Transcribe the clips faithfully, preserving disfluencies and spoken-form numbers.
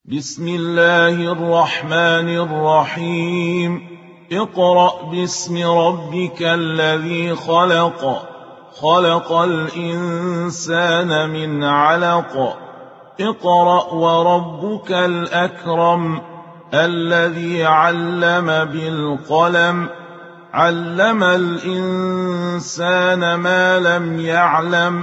بسم الله الرحمن الرحيم اقرأ باسم ربك الذي خلق خلق الإنسان من علق اقرأ وربك الأكرم الذي علم بالقلم علم الإنسان ما لم يعلم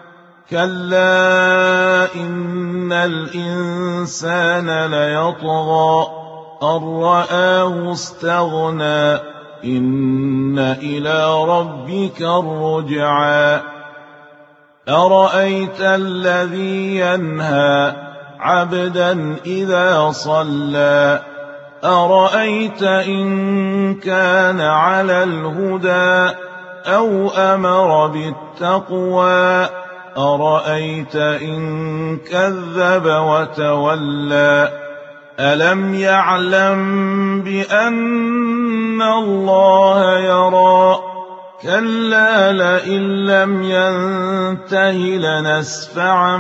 كلا إن الإنسان ليطغى أن رآه استغنى إن إلى ربك الرجعى أرأيت الذي ينهى عبدا إذا صلى أرأيت إن كان على الهدى أو أمر بالتقوى أرأيت إن كذب وتولى ألم يعلم بأن الله يرى كلا لئن لم ينته لنسفعا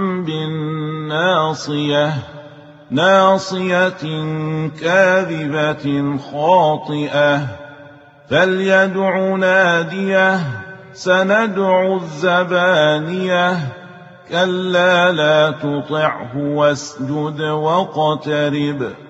بالناصية ناصية كاذبة خاطئة فليدع ناديه سندع الزبانية كلا لا تطعه واسجد واقترب